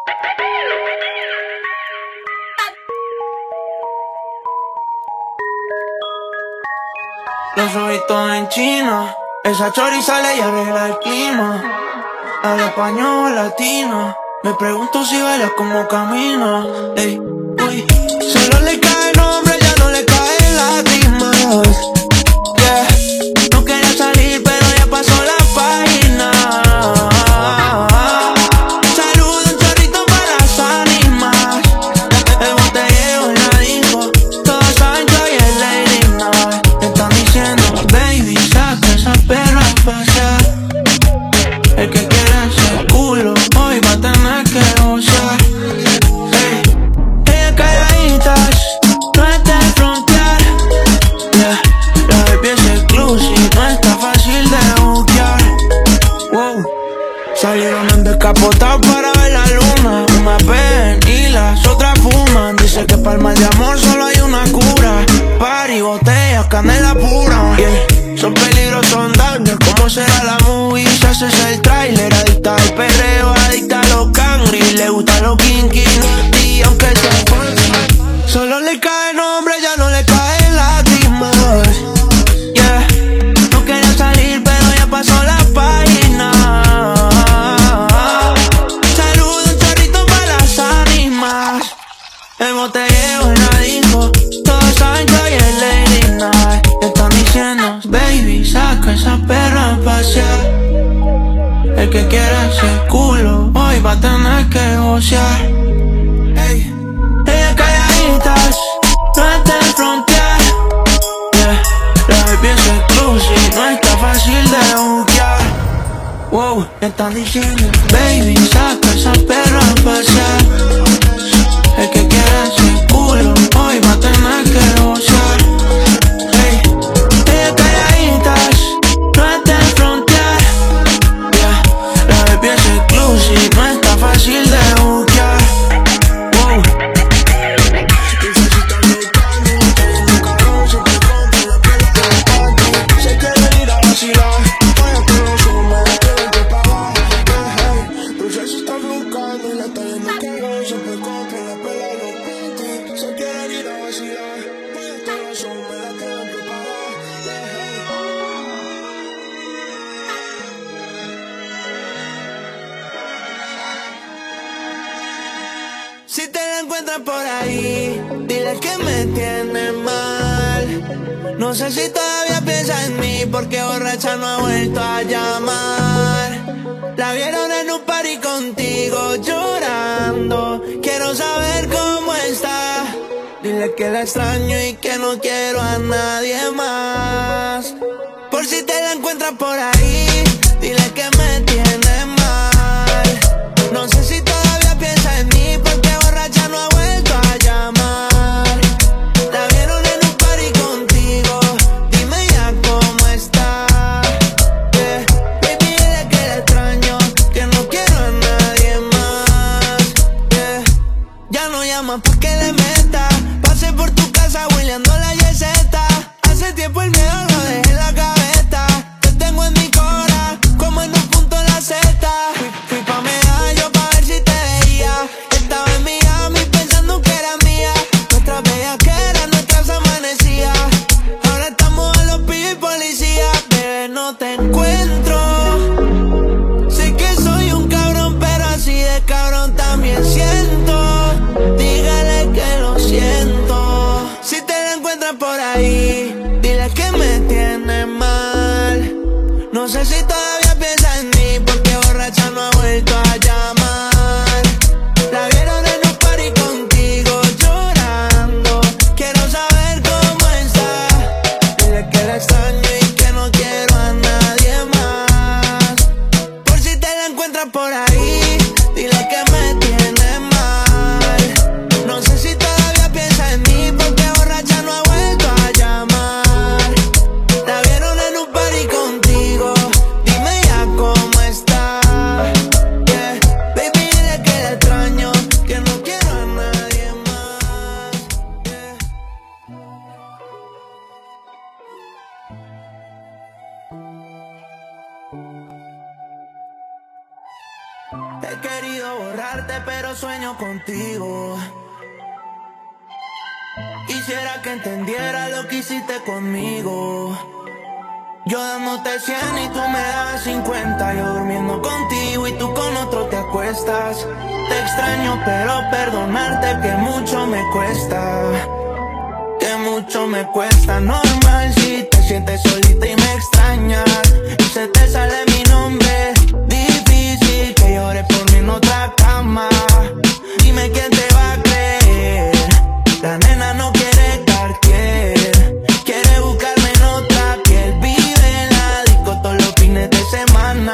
Los ojitos en China, esa chori sale y arregla el clima. Habla español latino, me pregunto si baila como camina. Ey, uy, solo le cae nombre, ya no le caen lágrimas. Yeah, no quería salir pero ya pasó la página. Saludo un chorrito para las ánimas. El botellero la dijo, todos saben que hoy es Lady Night. Están diciendo, baby, saca esa perra a pasear. El que quiera ese culo, hoy va a tener que gozar. Hey, ella calladitas, no es de frontear. Yeah, la baby es exclusive, no está fácil de buquear. Wow, salieron en descapotado para ver la luna. Una ven y las otras fuman. Dice que para el mal de amor solo hay una cura. Party, botellas, canela pura. Yeah, son peligrosos andables, ¿cómo será la movie? Se hace el trailer, adicta al perreo, adicta a los cangri. Le gustan los kinky, y aunque te solo le cae nombre, ya no le caen lágrimas. Yeah, no quería salir pero ya pasó la página. Saludo un chorrito para las ánimas. El botellero la dijo, todos saben que hoy es Lady Night. Están diciendo, baby, saca esa perra a pasear. El que quiera ese culo, hoy va a tener que gocear. Hey, ella calladitas, no es de frontear. Yeah, la baby es exclusive, no está fácil de buquear. Wow, están diciendo, baby, saca esa perra a pasear. El que quiera ese culo, hoy va a tener que gozar. Hey, ella calladitas, no es de frontear. Yeah, la baby es exclusive, no está fácil de buquear. Wow. Se quieren ir a vacilar, vaya que no suma, tienen que pagar. Pero ya se está buscando y la está viendo que se puede comprar la pela de los panties. Se quieren ir a vacilar, vaya que no suma, la tienen que pagar. Si te la encuentras por ahí, dile que me tiene mal. No sé si todavía piensa en mí, porque borracha no ha vuelto a llamar. La vieron en un party contigo llorando. Quiero saber cómo está. Dile que la extraño y que no quiero a nadie más. Por si te la encuentras por ahí, dile que me tiene mal. No sé si todavía piensa en mí, porque borracha no ha vuelto a llamar. La vieron en un party contigo, dime ya cómo está. Yeah, baby, dile que la extraño, que no quiero a nadie más. Yeah, ya no llamas pa' que le meta. Pasé por tu casa hueleando la yeseta. Hace tiempo el miedo lo dejé en la gaveta. Te tengo en mi cora, como en un punto la zeta. Fui pa' Medallo pa' ver si te veía. Estaba en Miami pensando que era mía. Nuestras bellaqueras, nuestras amanecías. Ahora estamos a los pillos y policías. Bebé, no te encuentro. Sé que soy un cabrón, pero así de cabrón también siento. Dígale que lo siento. Si te la encuentras por ahí, dile que me tiene mal. No sé si todavía piensa en mí, porque borracha no ha vuelto a llamar. La vieron en un party contigo llorando. Quiero saber cómo está. Dile que la extraño y que no quiero a nadie más. Por si te la encuentras por ahí, dile que me tiene mal. No sé si todavía piensa en mí, porque borracha no ha vuelto a llamar. La vieron en un party contigo, dime ya cómo está. Yeah, baby, dile que la extraño, que no quiero a nadie más. Yeah. He querido borrarte, pero sueño contigo. Quisiera que entendiera lo que hiciste conmigo. Yo dándote 100 y tú me das 50. Yo durmiendo contigo y tú con otro te acuestas. Te extraño, pero perdonarte que mucho me cuesta. Que mucho me cuesta. Normal si te sientes solita y me extrañas y se te sale mi nombre. Difícil que llores por mí en otra cama. Dime quién te va a creer. La nena no quiere Cartier, quiere buscarme en otra piel. Vive en la disco todos los fines de semana,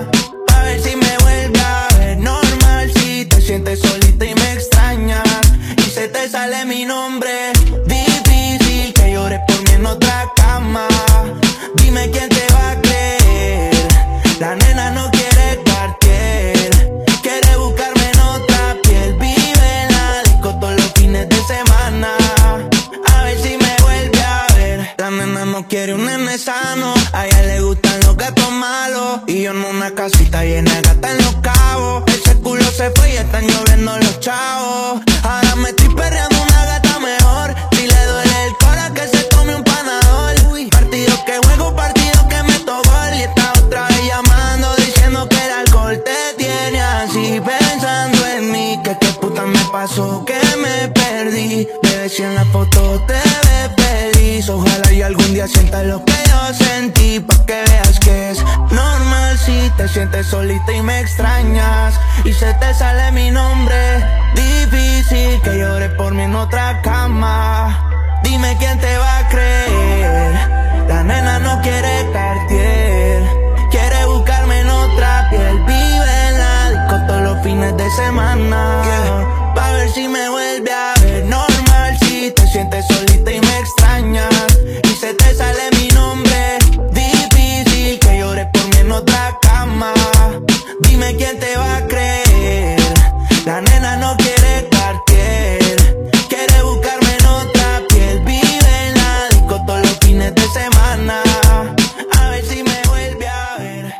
a ver si me vuelve a ver. Normal si te sientes solita y me extrañas y se te sale mi nombre. Difícil que llores por mí en otra cama. Dime quién te va a creer. La nena no quiere Cartier, quiere buscarme en otra piel. Vive en la disco todos los fines de semana, a ver si me vuelve a ver. La nena no quiere un nene sano, a ella le gustan los gatos malos. Y yo en una casita llena de gatas en Los Cabos. Ese culo se fue y están lloviendo los chavos. Ahora me estoy perreando una gata mejor. Si le duele el cora que se tome un panador. Partido que juego, partido que meto gol. Y está otra vez llamando diciendo que el alcohol te tiene así, pensando en mí. Que qué puta me pasó, que me perdí. Bebé, si en la foto te ves feliz, ojalá y algún día sientas lo que yo sentí, pa' que veas que es normal si te sientes solita y me extrañas y se te sale mi nombre. Difícil que llores por mí en otra cama. Dime quién te va a creer. La nena no quiere Cartier, quiere buscarme en otra piel. Vive en la disco todos los fines de semana, pa' ver si me vuelve a ver. Normal si te sientes solita y me extrañas y se te sale mi nombre. Difícil que llores por mí en otra cama. Dime quién te va a creer. La nena no quiere Cartier, quiere buscarme en otra piel. Vive en la disco todos los fines de semana, a ver si me vuelve a ver.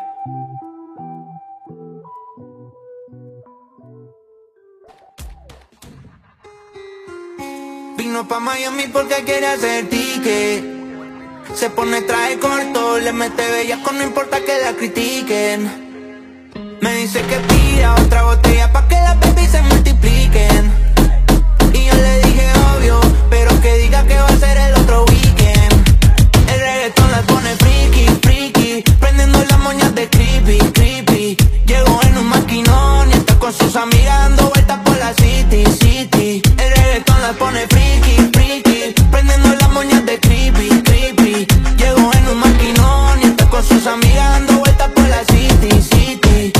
Vino pa' Miami porque quiere hacer ticket. Se pone traje corto, le mete bellaco, no importa que la critiquen. Me dice que pida otra botella pa' que las baby se multipliquen. Y yo le dije obvio, pero que diga que va a ser el otro weekend. El reggaetón la pone friki, friki, prendiendo las moñas de creepy, creepy. Llegó en un maquinón y está con sus amigas dando vueltas por la city, city. El reggaetón la pone friki, friki, prendiendo las moñas de creepy, creepy. Llegó en un maquinón y está con sus amigas dando vueltas por la city, city.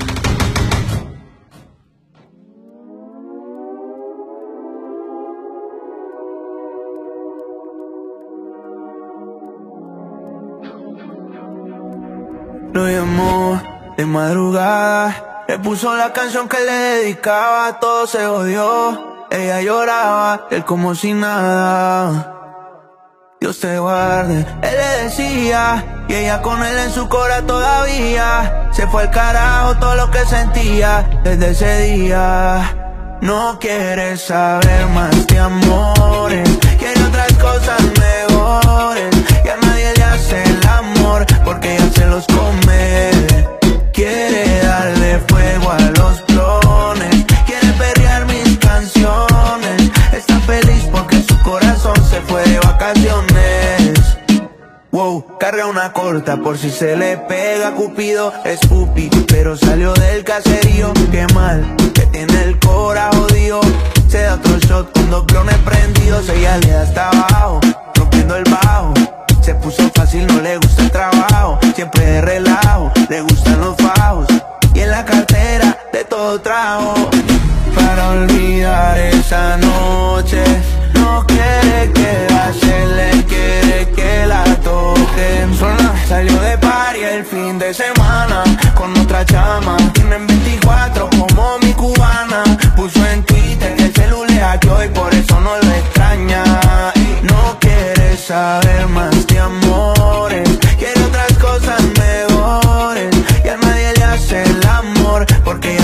Lo llamó de madrugada, le puso la canción que le dedicaba, todo se odió. Ella lloraba, él como si nada. Dios te guarde, él le decía, y ella con él en su cora todavía. Se fue al carajo todo lo que sentía desde ese día. No quiere saber más de amores, quiere otras cosas mejores. Y a nadie le hace el amor porque ella se los come. Quiere darle fuego a los clones, quiere perrear mis canciones. Está feliz porque su corazón se fue de vacaciones. Wow, carga una corta por si se le pega. Cupido es pupi, pero salió del caserío. Qué mal, que tiene el cora jodido. Se da otro shot con dos clones prendidos. Ella le da hasta abajo, rompiendo el bajo. Se puso fácil, no le gusta el trabajo. Siempre de relajo, le gustan los fajos. Y en la cartera de todo trajo. Para olvidar esa noche, no quiere quedarse, quiere que la toquen. Salió de party el fin de semana con otra chama. Tienen 24 como mi cubana. Puso en Twitter que el celular le hackeó y por eso no lo extraña. No quiere saber más de amores, quiere otras cosas mejores. Y a nadie le hace el amor porque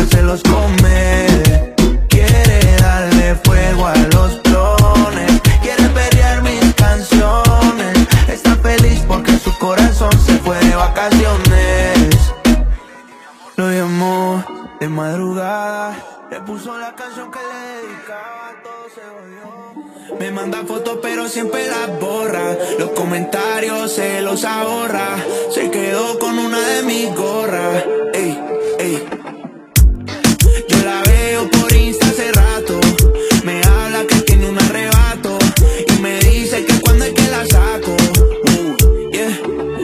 de madrugada. Le puso la canción que le dedicaba, todo se volvió. Me manda fotos pero siempre las borra. Los comentarios se los ahorra. Se quedó con una de mis gorras. Ey, ey. Yo la veo por Insta hace rato. Me habla que tiene un arrebato y me dice que cuando es que la saco. Yeah.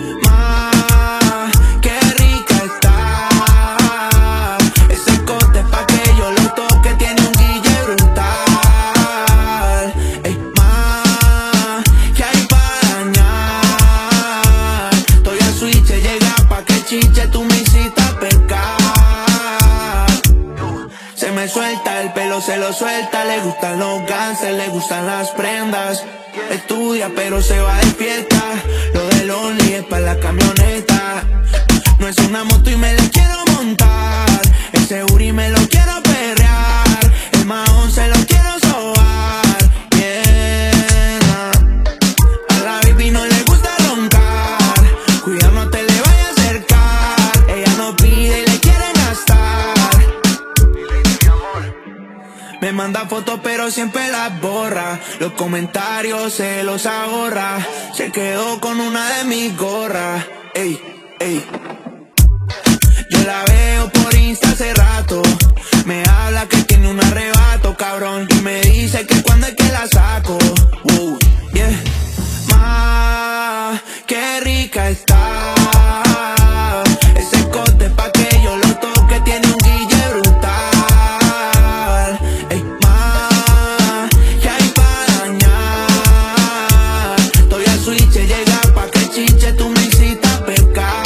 Qué rica está. Ese cote pa' que yo lo toque, tiene un guille brutal. Ey, que hay pa' dañar. Estoy a switch, llega pa' que chiche, tú me hiciste pecar. Se me suelta, el pelo se lo suelta. Le gustan los ganses, le gustan las prendas. Estudia pero se va despierta. Lo del Only es pa' la camioneta. No es una moto y me la quiero montar. Ese Uri me lo quiero perrear. El Mahón se lo quiero sobar. Yeah. A la baby no le gusta roncar. Cuidado no te le vaya a acercar. Ella no pide y le quieren gastar. Me manda fotos pero siempre las borra. Los comentarios se los ahorra. Se quedó con una de mis gorras. Ey, ey. Yo la veo por Insta hace rato. Me habla que tiene un arrebato, cabrón. Y me dice que cuando es que la saco. Yeah. Qué rica está. Ese cote pa' que yo lo toque, tiene un guille brutal. Ey, que hay pa' dañar. Estoy a switch, llega pa' que chiche, tú me hiciste pecar.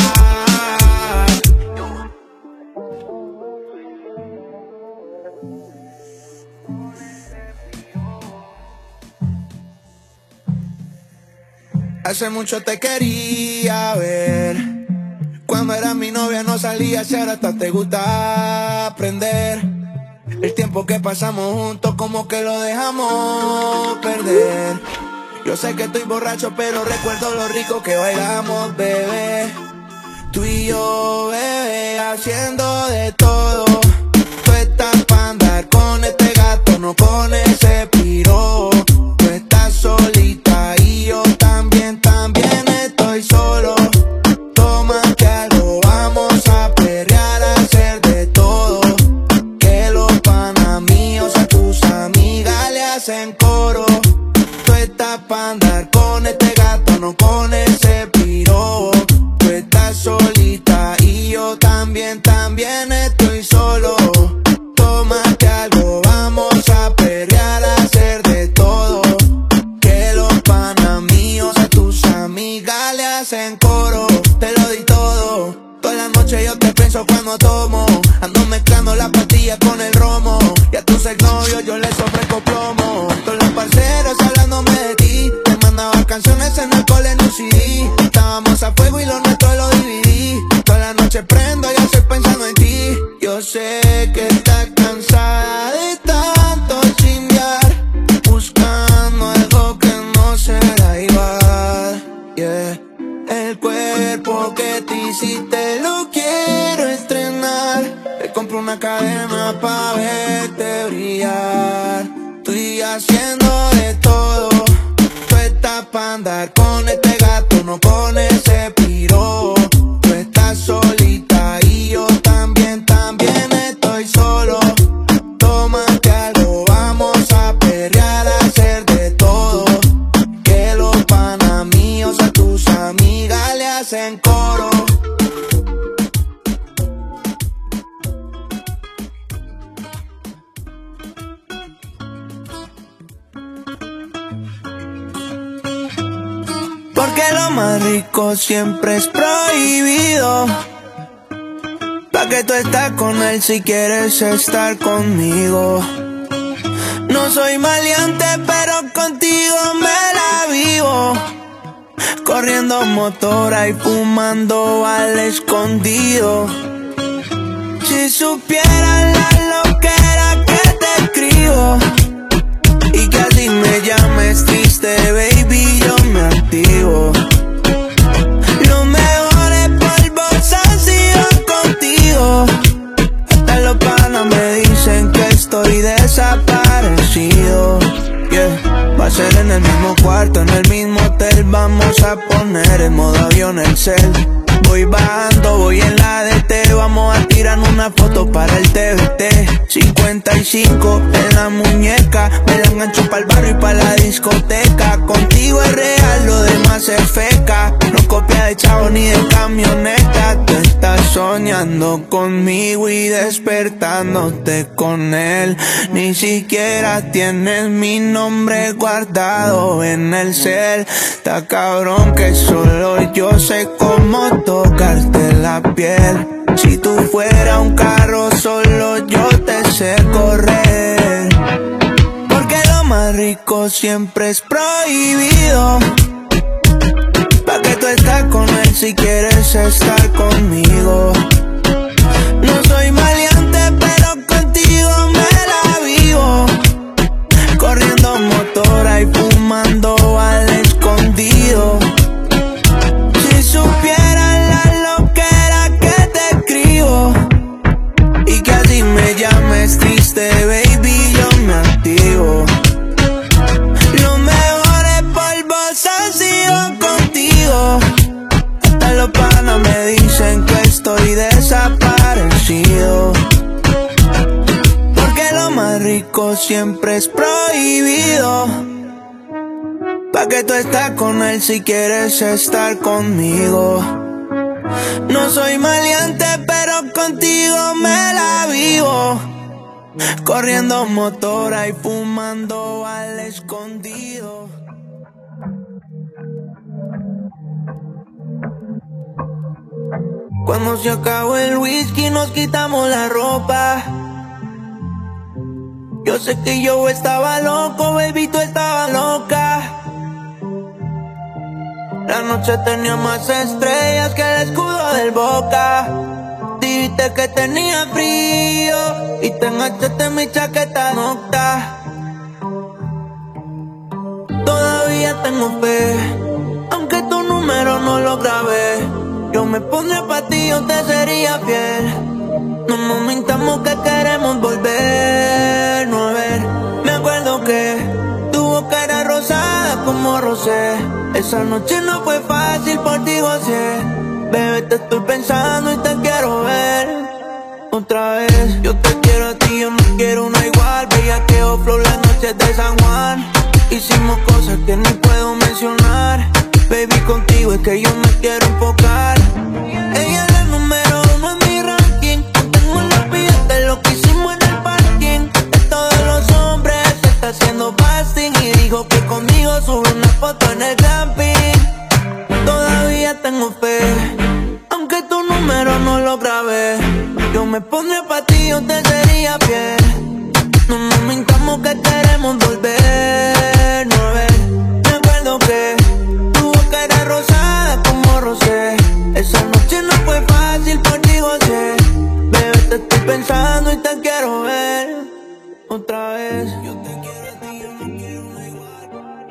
Hace mucho te quería ver. Cuando eras mi novia no salías y ahora hasta te gusta aprender. El tiempo que pasamos juntos como que lo dejamos perder. Yo sé que estoy borracho pero recuerdo lo rico que bailamos, bebé. Tú y yo, bebé, haciendo de todo. Tú estás pa' andar con este gato, no con ese piro. Tú estás solita y yo también estoy solo. Tómate algo, vamos a perrear, a hacer de todo. Que los panas míos a tus amigas le hacen coro. Tú estás pa' andar con este gato, no con ese piro. Tú estás solita y yo también estoy solo. Tómate algo, vamos a perrear, a hacer de todo. Que los panas míos a tus amigas le hacen coro. Te lo di todo. Toda la noche yo te pienso cuando tomo. Ando mezclando las pastillas con el romo. Y a tus exnovios yo les ofrezco plomo. Todos los parceros hablándome de ti. Te mandaba canciones en el cole en un CD. Estábamos a fuego y lo nuestro lo dividí. Toda la noche prendo y estoy pensando en ti. Yo sé que estás cansada de tanto chimbear, buscando algo que no será igual. Yeah. El cuerpo que te hiciste lo quiero estrenar. Te compro una cadena pa' verte brillar. Estoy haciendo de todo. Tú estás pa' andar con este gato, no con ese piro. Tú estás solita y yo también estoy solo. Tómate algo, vamos a perrear, a hacer de todo. Que los panas míos a tus amigas le hacen coro. Porque lo más rico siempre es prohibido. Pa' que tú estás con él si quieres estar conmigo. No soy maleante pero contigo me la vivo. Corriendo motora y fumando al escondido. Si supieran la loquera que te escribo y que así me llames triste, baby, yo me activo. Los mejores polvos han sido contigo. Hasta los cuarto en el mismo hotel. Vamos a poner en modo avión el cel. Voy bajando, voy en la DT. Vamos a tirar una foto para el TBT. 55 en la muñeca. Me la engancho pa'l barrio y pa' la discoteca. Contigo es real, lo demás es feca. No copia de chavo ni de camioneta. Tú estás soñando conmigo y despertándote con él. Ni siquiera tienes mi nombre guardado en el cel. Está cabrón que solo yo sé cómo tocarte la piel. Si tú fueras un carro, solo yo te sé correr. Porque lo más rico siempre es prohibido. Pa' que tú estás con él si quieres estar conmigo. No soy maleante, pero contigo me la vivo. Corriendo motora y fumando al escondido. Si supieran la loquera que te escribo y que así me llames triste, baby, yo me activo. Los mejores polvos han sido contigo. Hasta los panas me dicen que estoy desaparecido. Porque lo más rico siempre es prohibido. Pa' que tú estás con él si quieres estar conmigo. No soy maleante, pero contigo me la vivo. Corriendo motora y fumando al escondido. Cuando se acabó el whisky nos quitamos la ropa. Yo sé que yo estaba loco, baby, tú estabas loca. La noche tenía más estrellas que el escudo del Boca. Dijiste que tenía frío y te enganchaste en mi chaqueta nocta. Todavía tengo fe, aunque tu número no lo grabé. Yo me pondré pa' ti, yo te sería fiel. No nos mintamos que queremos volvernos a ver. Me acuerdo que tu boca era rosada como rosé. Esa noche no fue fácil, por ti gocé. Bebé, te estoy pensando y te quiero ver otra vez. Yo te quiero a ti, yo no quiero una igual. Bellaqueo, flow, las noches de San Juan. Hicimos cosas que ni puedo mencionar. Baby, contigo es que yo me quiero enfocar. Ella es la número uno en mi ranking. Tengo en los billetes de lo que hicimos en el parking. De todos los hombres se está haciendo fasting. Y dijo que conmigo sube una foto en el camping. Todavía tengo fe, aunque tu número no lo grabé. Yo me pondré pa' ti, yo te sería fiel. No nos mintamos que queremos volvernos a ver. Me acuerdo que tu boca era rosada como rosé. Esa noche no fue fácil, por ti gocé. Bebé, te estoy pensando y te quiero ver otra vez. Yo te quiero a ti, yo no quiero una igual.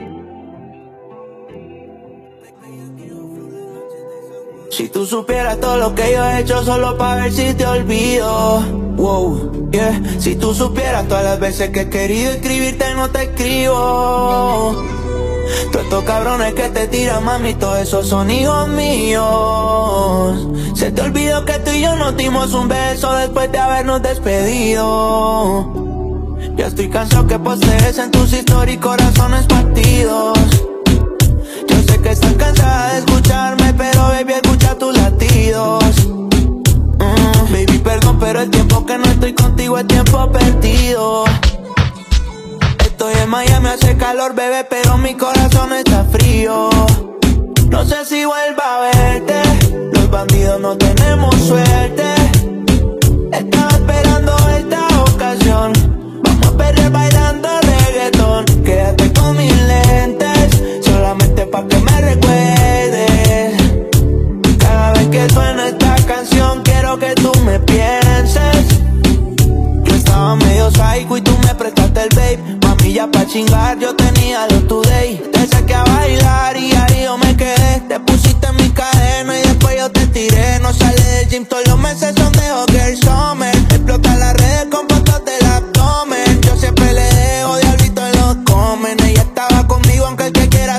Si tú supieras todo lo que yo he hecho solo pa' ver si te olvido. Wow, yeah. Si tú supieras todas las veces que he querido escribirte y no te escribo. Todos estos cabrones que te tiran, mami, todos esos son hijos míos. Se te olvidó que tú y yo nos dimos un beso después de habernos despedido. Ya estoy cansado que postees en tus historias corazones partidos. Yo sé que estás cansada de escucharme, pero baby, escucha tus latidos. Baby, perdón, pero el tiempo que no estoy contigo es tiempo perdido. Estoy en Miami, hace calor, bebé, pero mi corazón está frío. No sé si vuelva a verte, los bandidos no tenemos suerte. Estaba esperando esta ocasión, vamos a perder bailando reggaetón. Quédate con mis lentes, solamente pa' que me recuerdes. Cada vez que suena esta canción quiero que tú me pienses. Yo estaba medio psycho y tú me prestaste el babe. Mami, ya pa' chingar yo tenía los today. Te saqué a bailar y ahí yo me quedé. Te pusiste en mi cadena y después yo te tiré. No sale del gym, todos los meses son de Hogger Summer. Explota las redes con fotos del abdomen. Yo siempre le dejo diablito en los comen. Ella estaba conmigo aunque el que quiera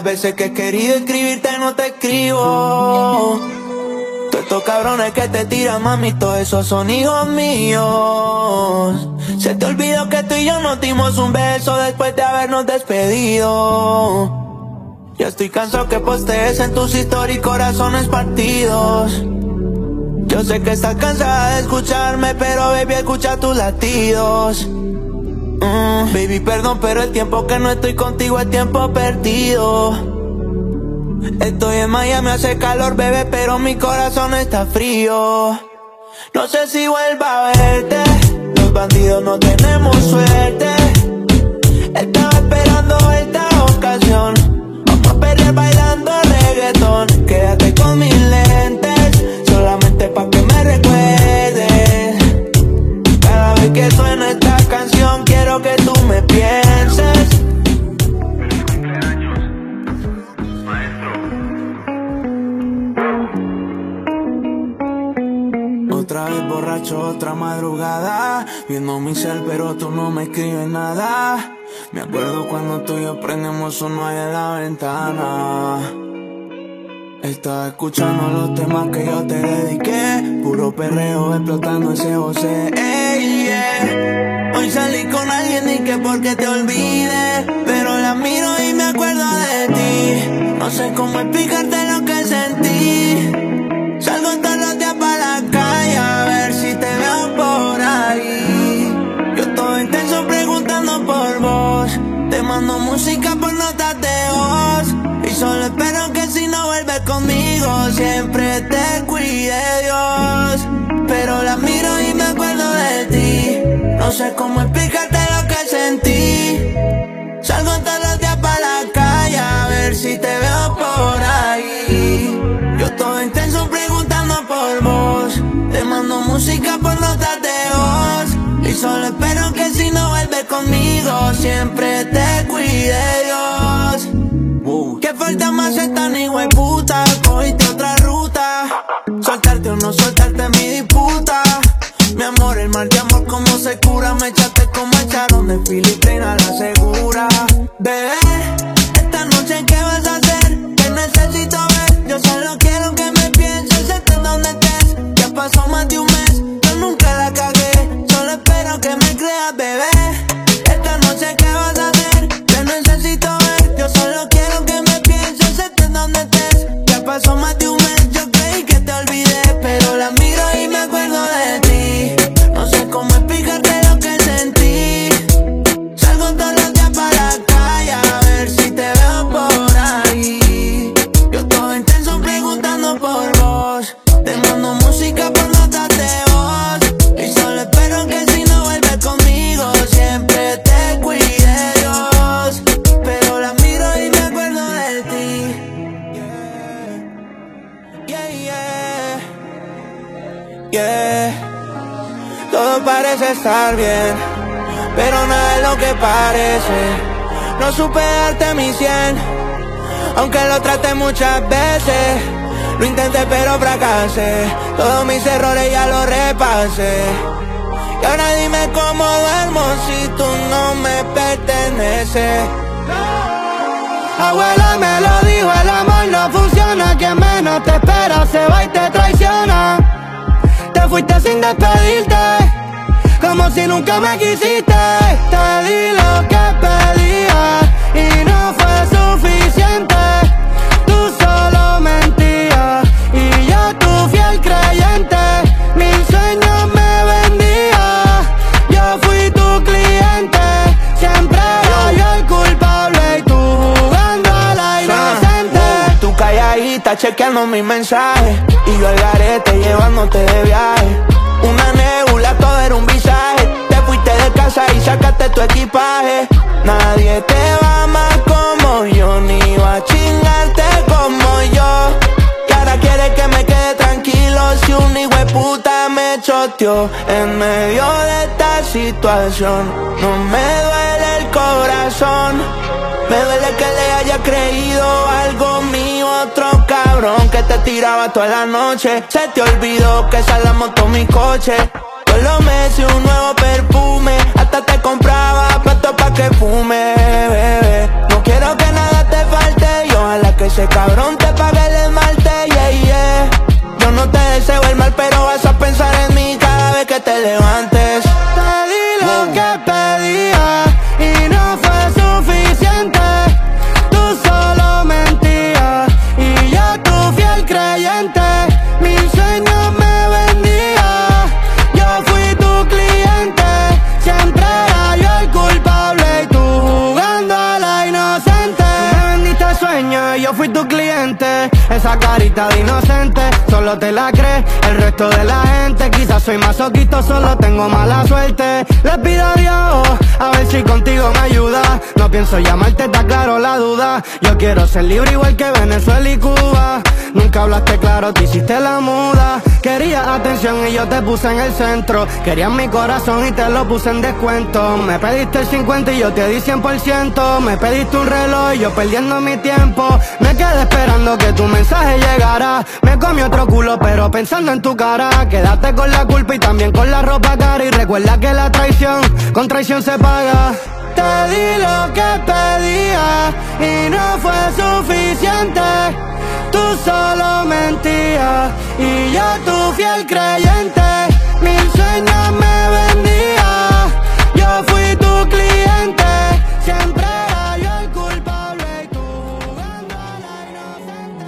veces que he querido escribirte no te escribo. Todos estos cabrones que te tiran, mami, todos esos son hijos míos. Se te olvidó que tú y yo nos dimos un beso después de habernos despedido. Ya estoy cansado que postees en tus historias corazones partidos. Yo sé que estás cansada de escucharme, pero baby, escucha tus latidos. Baby, perdón, pero el tiempo que no estoy contigo es tiempo perdido. Estoy en Miami, hace calor, bebé, pero mi corazón está frío. No sé si vuelva a verte, los bandidos no tenemos suerte. Estaba esperando esta ocasión, vamos a perrear bailando reggaetón. Quédate con mis lentes, solamente pa' que me recuerdes. Cada vez que suena esta canción quiero que tú me pienses. Otra vez borracho, otra madrugada, viendo mi cel pero tú no me escribes nada. Me acuerdo cuando tú y yo prendemos uno ahí en la ventana. Estaba escuchando los temas que yo te dediqué, puro perreo explotando ese José. Ey, yeah. Hoy salí con alguien y que porque te olvide, pero la miro y me acuerdo de ti. No sé cómo explicarte lo que sentí. Salgo todos los días pa' la calle a ver si te veo por ahí. Yo todo intenso preguntando por vos, te mando música por notas de voz, y solo espero que si no vuelves conmigo siempre te cuide Dios. Pero la miro y me acuerdo de ti. No sé cómo explicarte lo que sentí. Salgo todos los días pa' la calle a ver si te veo por ahí. Yo todo intenso preguntando por vos, te mando música por notas de voz, y solo espero que si no vuelves conmigo siempre te cuide Dios. Que falta más esta hijueputa, cogiste otra ruta. Soltarte o no soltarte es mi disputa. Mi amor, el mal de amor como se cura. Me echaste como echaron de Filipina la segura. Bebé, esta noche ¿qué vas a hacer? Te necesito ver, yo solo quiero que me pienses. Estés donde estés, ya pasó más de un mes, yo nunca la cagué, solo espero que me creas, bebé. Esta noche ¿qué vas a hacer? Te necesito ver, yo solo quiero que me pienses. Estés donde estés, ya pasó más de un mes, yo creí que te olvidé, pero la miro y me acuerdo de ti. No sé cómo explicarte lo que sentí. Salgo todos los días para la calle a ver si te veo por ahí. Yo todo intenso preguntando por vos, te mando música por notas de voz, y solo espero que si no vuelves conmigo siempre te cuide Dios. Pero la miro y me acuerdo de ti. Yeah, yeah, yeah. Todo parece estar bien, pero nada es lo que parece. No supe darte mi 100, aunque lo traté muchas veces. Lo intenté pero fracasé, todos mis errores ya los repasé. Y ahora dime cómo duermo si tú no me perteneces. Abuela me lo dijo, el amor no funciona. Quien menos te espera se va y te traiciona. Te fuiste sin despedirte, como si nunca me quisiste. Te di lo que pedía y no fue suficiente. Tú solo mentías y yo tu fiel creyente. Mis sueños me vendía, yo fui tu cliente. Siempre era yo el culpable y tú jugando a la inocente. Tú calladita chequeando mis mensajes, y yo al garete llevándote de viaje. Una nebula, todo era un visaje. Te fuiste de casa y sacaste tu equipaje. Nadie te va a amar como yo, ni va a chingarte como yo. Y ahora quieres que me quede tranquilo si un hijueputa me choteó en medio de esta situación. No me duele el corazón, me duele que le haya creído algo mío otro cabrón que te tiraba toda la noche. Se te olvidó que esa la montó mi coche. Todos los meses un nuevo perfume, hasta te compraba pasto pa' que fume, bebé. No quiero que nada te falte. Y ojalá que ese cabrón te pague el esmalte, yeah, yeah. Yo no te deseo el mal, pero vas a pensar en mí cada vez que te levantes. Te di lo que pedía y no fue suficiente. Tú solo mentías y yo tu fiel creyente. Mis sueños me vendía, yo fui tu cliente. Siempre era yo el culpable y tú jugando a la inocente. Me vendiste sueños y yo fui tu cliente. Esa carita de inocente solo te la crees el resto de la gente. Quizás soy masoquista, solo tengo mala suerte. Le pido a Dios a ver si contigo me ayuda. No pienso llamarte, está claro la duda. Yo quiero ser libre igual que Venezuela y Cuba. Nunca hablaste claro, te hiciste la muda. Querías atención y yo te puse en el centro. Querías mi corazón y te lo puse en descuento. Me pediste el 50 y yo te di 100%. Me pediste un reloj y yo perdiendo mi tiempo. Me quedé esperando que tu mensaje llegara. Me comí otro culo pero pensando en tu cara. Quédate con la culpa y también con la ropa cara. Y recuerda que la traición con traición se paga. Te di lo que pedía y no fue suficiente. Tú solo mentías y yo tu fiel creyente. Mis sueños me vendía, yo fui tu cliente. Siempre era yo el culpable y tú jugando a la inocente.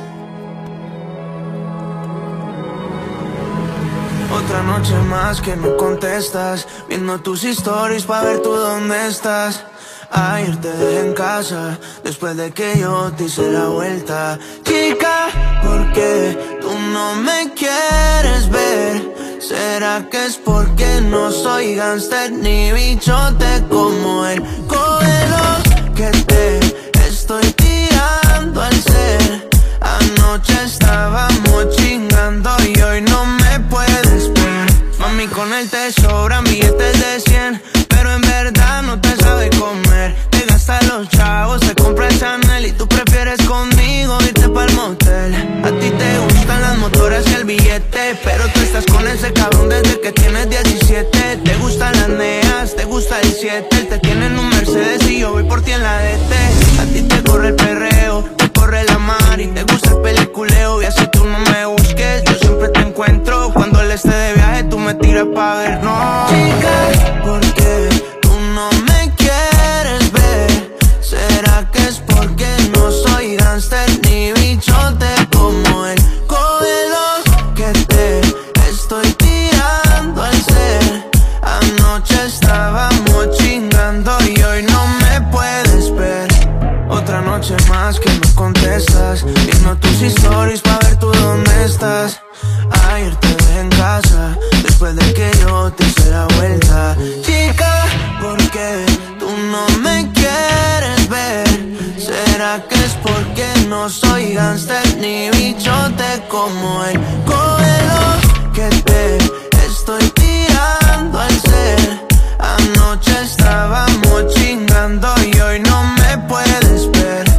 Otra noche más que no contestas, viendo tus stories pa' ver tú dónde estás. Ayer te dejé en casa, después de que yo te hice la vuelta. Chica, ¿por qué tú no me quieres ver? ¿Será que es porque no soy gangster ni bichote como él? Cógelos que te estoy tirando al ser. Anoche estábamos chingando y hoy no me puedes ver. Mami, con él te sobran billetes de 100, pero en verdad no te sabe comer. Te gasta los chavos, te compra el Chanel y tú prefieres conmigo irte pa'l motel. A ti te gustan las motoras y el billete, pero tú estás con ese cabrón desde que tienes 17. Te gustan las neas, te gusta el 7. Él te tiene en un Mercedes y yo voy por ti en la DT. A ti te corre el perreo, te corre la mar y te gusta el peliculeo. Y así tú no me busques, yo siempre te encuentro. Cuando él esté de viaje tú me tiras pa' vernos. Chica, ¿por qué tú no me quieres ver? ¿Será que es porque no soy gangster ni bichote como él? Cógelo que te estoy tirando al ser. Anoche estábamos chingando y hoy no me puedes ver. Otra noche más que no contestas, viendo tus stories pa' ver tú dónde estás. Ayer te dejé en casa, después de que yo te hice la vuelta. Chica, ¿por qué tú no me quieres ver? ¿Será que es porque no soy gangster ni bichote como él? Cógelo que te estoy tirando al ser. Anoche estábamos chingando y hoy no me puedes ver.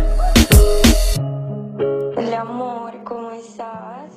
Hola amor, ¿cómo estás?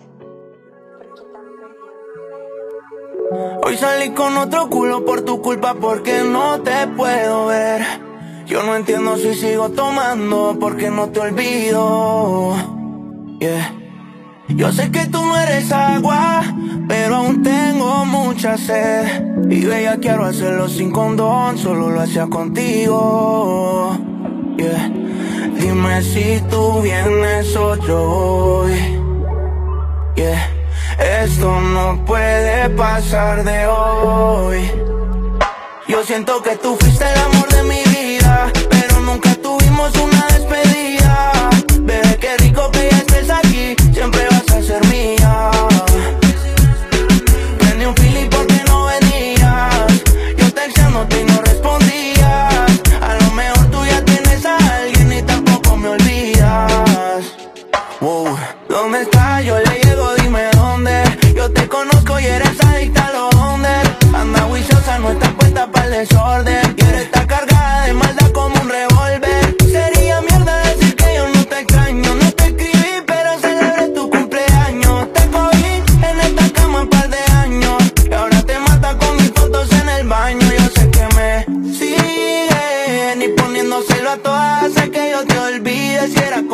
Hoy salí con otro culo por tu culpa porque no te puedo ver. Yo no entiendo si sigo tomando porque no te olvido, yeah. Yo sé que tú no eres agua, pero aún tengo mucha sed. Y bella, quiero hacerlo sin condón, solo lo hacía contigo, yeah. Dime si tú vienes o yo voy, yeah. Esto no puede pasar de hoy. Yo siento que tú fuiste el amor de mi vida, pero nunca tuvimos una despedida. Bebé, qué rico que ya estés aquí, siempre vas a ser mía. Prendí un fili porque no venías, yo texteándote y no respondías. A lo mejor tú ya tienes a alguien y tampoco me olvidas. Wow. ¿Dónde estás? Yo le llego, dime dónde. Yo te conozco y eres adicta a los Honda. Anda juiciosa, no está puesta para el desorden. Quiere estar cargada de maldad como un revólver. Sería mierda decir que yo no te extraño. No te escribí, pero celebré tu cumpleaños. Te cogí en esta cama un par de años y ahora te mata con mis fotos en el baño. Yo sé que me siguen y poniéndoselo a todas. Sé que yo te olvidé si era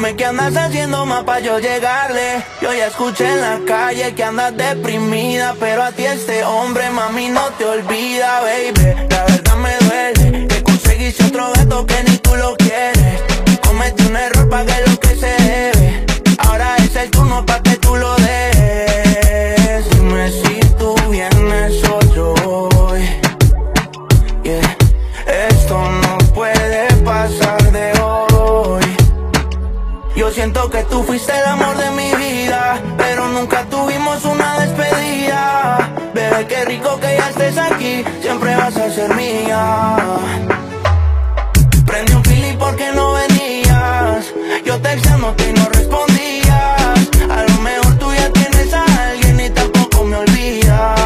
Dime qué andas haciendo más pa' yo llegarle. Yo ya escuché en la calle que andas deprimida, pero a ti este hombre, mami, no te olvida, baby. La verdad me duele que conseguiste otro gato que ni tú lo quieres. Cometí un error, pagué lo que se debe. Ahora es el turno pa' que tú lo des. Dime si tú vienes o yo voy. Yeah. Esto no puede pasar de hoy. Yo siento que tú fuiste el amor de mi vida, pero nunca tuvimos una despedida. Bebé, qué rico que ya estés aquí, siempre vas a ser mía. Prendí un fili porque no venías, yo texteándote y no respondías. A lo mejor tú ya tienes a alguien y tampoco me olvidas.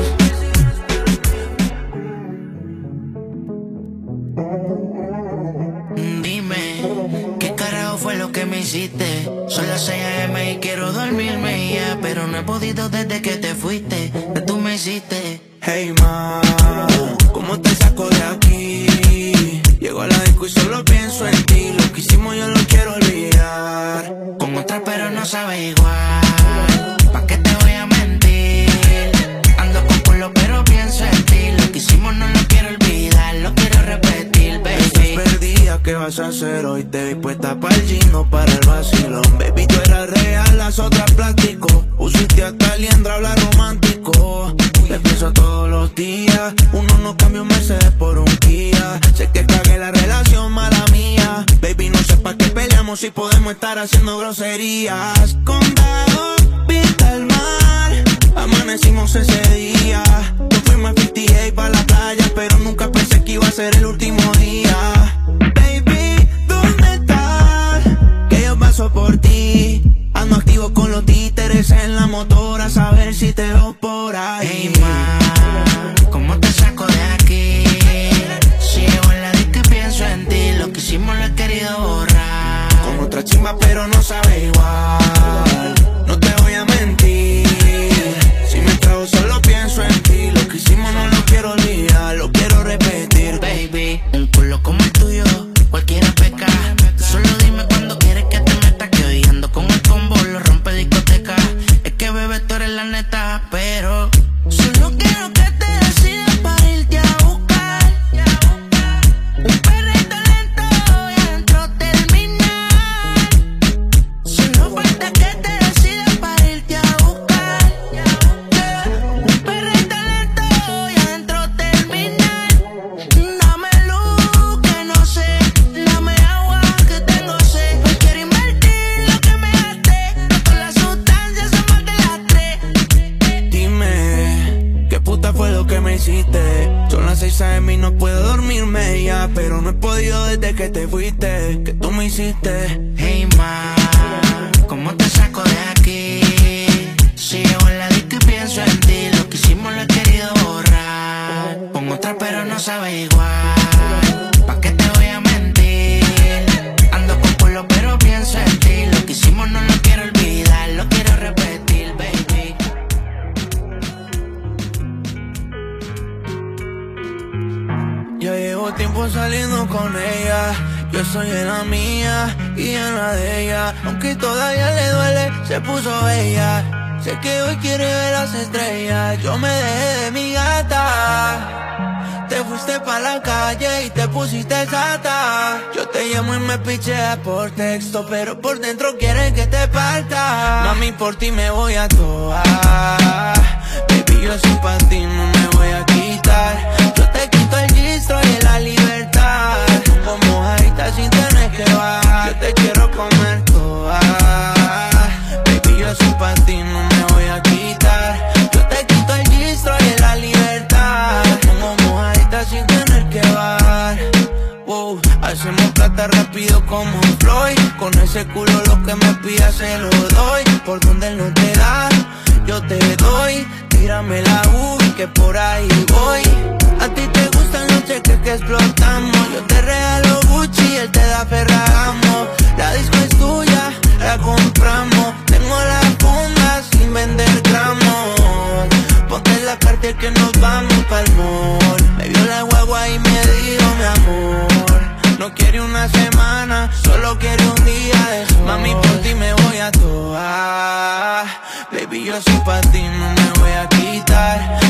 Dime, ¿qué carajo fue lo que me hiciste? Son las 6 AM y quiero dormirme ya, pero no he podido desde que te fuiste, que tú me hiciste. Hey ma, ¿cómo te saco de aquí? Llego a la disco y solo pienso en ti. Lo que hicimos yo lo quiero olvidar. Con otra pero no sabe igual. ¿Pa' qué te voy a mentir? Ando con culo pero pienso en ti. Lo que hicimos no lo quiero olvidar, lo quiero repetir, baby. Estás perdida, ¿qué vas a hacer hoy? Te vi puesta pa'l gym, no para el vacilón. Baby, tú eras real, las otras plástico. Pusiste hasta liendra, habla romántico. Te pienso todos los días. Uno no cambia un Mercedes por un Kia. Sé que cagué la relación, mala mía. Baby, no sé pa' qué peleamos si podemos estar haciendo groserías. Condado, pinta el mar. Amanecimos ese día. Nos fuimos a 58 pa' la playa, pero nunca pensé que iba a ser el último día. Baby, ¿dónde estás? Que yo paso por ti. Ando activo con los títeres en la motora, a saber si te veo por ahí. Hey ma, ¿cómo te saco de aquí? Si llevo en la disco y pienso en ti. Lo que hicimos lo he querido borrar. Con otra chimba pero no sabe igual. No te voy a mentir, si me trago solo pienso en ti. Lo que hicimos no lo quiero olvidar, lo quiero repetir. Baby, un culo como el tuyo, cualquiera peca. Tú solo dime cuando quieres que te meta, que hoy ando con el combo, lo rompe discoteca. Es que bebé, tú eres la neta, pero solo quiero que te decidas para irte a buscar. Un perrito lento y adentro terminar. Solo falta que te decidas para irte a buscar. Un perrito lento y adentro terminar. Dame luz que no sé, dame agua que tengo sed. Hoy quiero invertir lo que me gasté, no con las sustancias son más de las 3. Dime, ¿qué puta fue lo que me hiciste? Son las 6 AM y no puedo dormirme ya, pero no he podido desde que te fuiste, que tú me hiciste. Hey ma, ¿cómo te saco de aquí? Si llevo en la disco y pienso en ti. Lo que hicimos lo he querido borrar. Con otra pero no sabe igual. ¿Pa' qué te voy a mentir? Ando con culo pero pienso en ti. Lo que hicimos no lo quiero olvidar, lo quiero repetir, baby. Ya llevo tiempo saliendo con ella, yo soy en la mía y en la de ella. Aunque todavía le duele, se puso bella. Sé que hoy quiere ver las estrellas. Yo me dejé de mi gata. Te fuiste pa' la calle y te pusiste sata. Yo te llamo y me picheas por texto, pero por dentro quieres que te parta. Mami, por ti me voy a toar. Baby, yo soy pa' ti, no me voy a quitar. Yo te quito el gistro y la libertad. Como mojadita sin tener que bajar. Yo te quiero comer toda. Baby, yo soy pa' ti, no me voy a quitar. Yo te quito el gistro y la libertad. Como mojadita sin tener que bajar. Wow, hacemos plata rápido como un Floyd. Con ese culo lo que me pidas se lo doy. Por donde él no te da, yo te doy. Tírame la uvi que por ahí voy. A ti te gustan los cheques que explotamos. Yo te regalo Gucci, él te da Ferragamo. La disco es tuya, la compramos. Tengo la funda sin vender gramos. Ponte la carta que nos vamos pa'l mall. Me vio la guagua y me dijo mi amor. No quiere una semana, solo quiere un día de sol. toa. Baby, yo soy pa' ti, no me voy a quitar.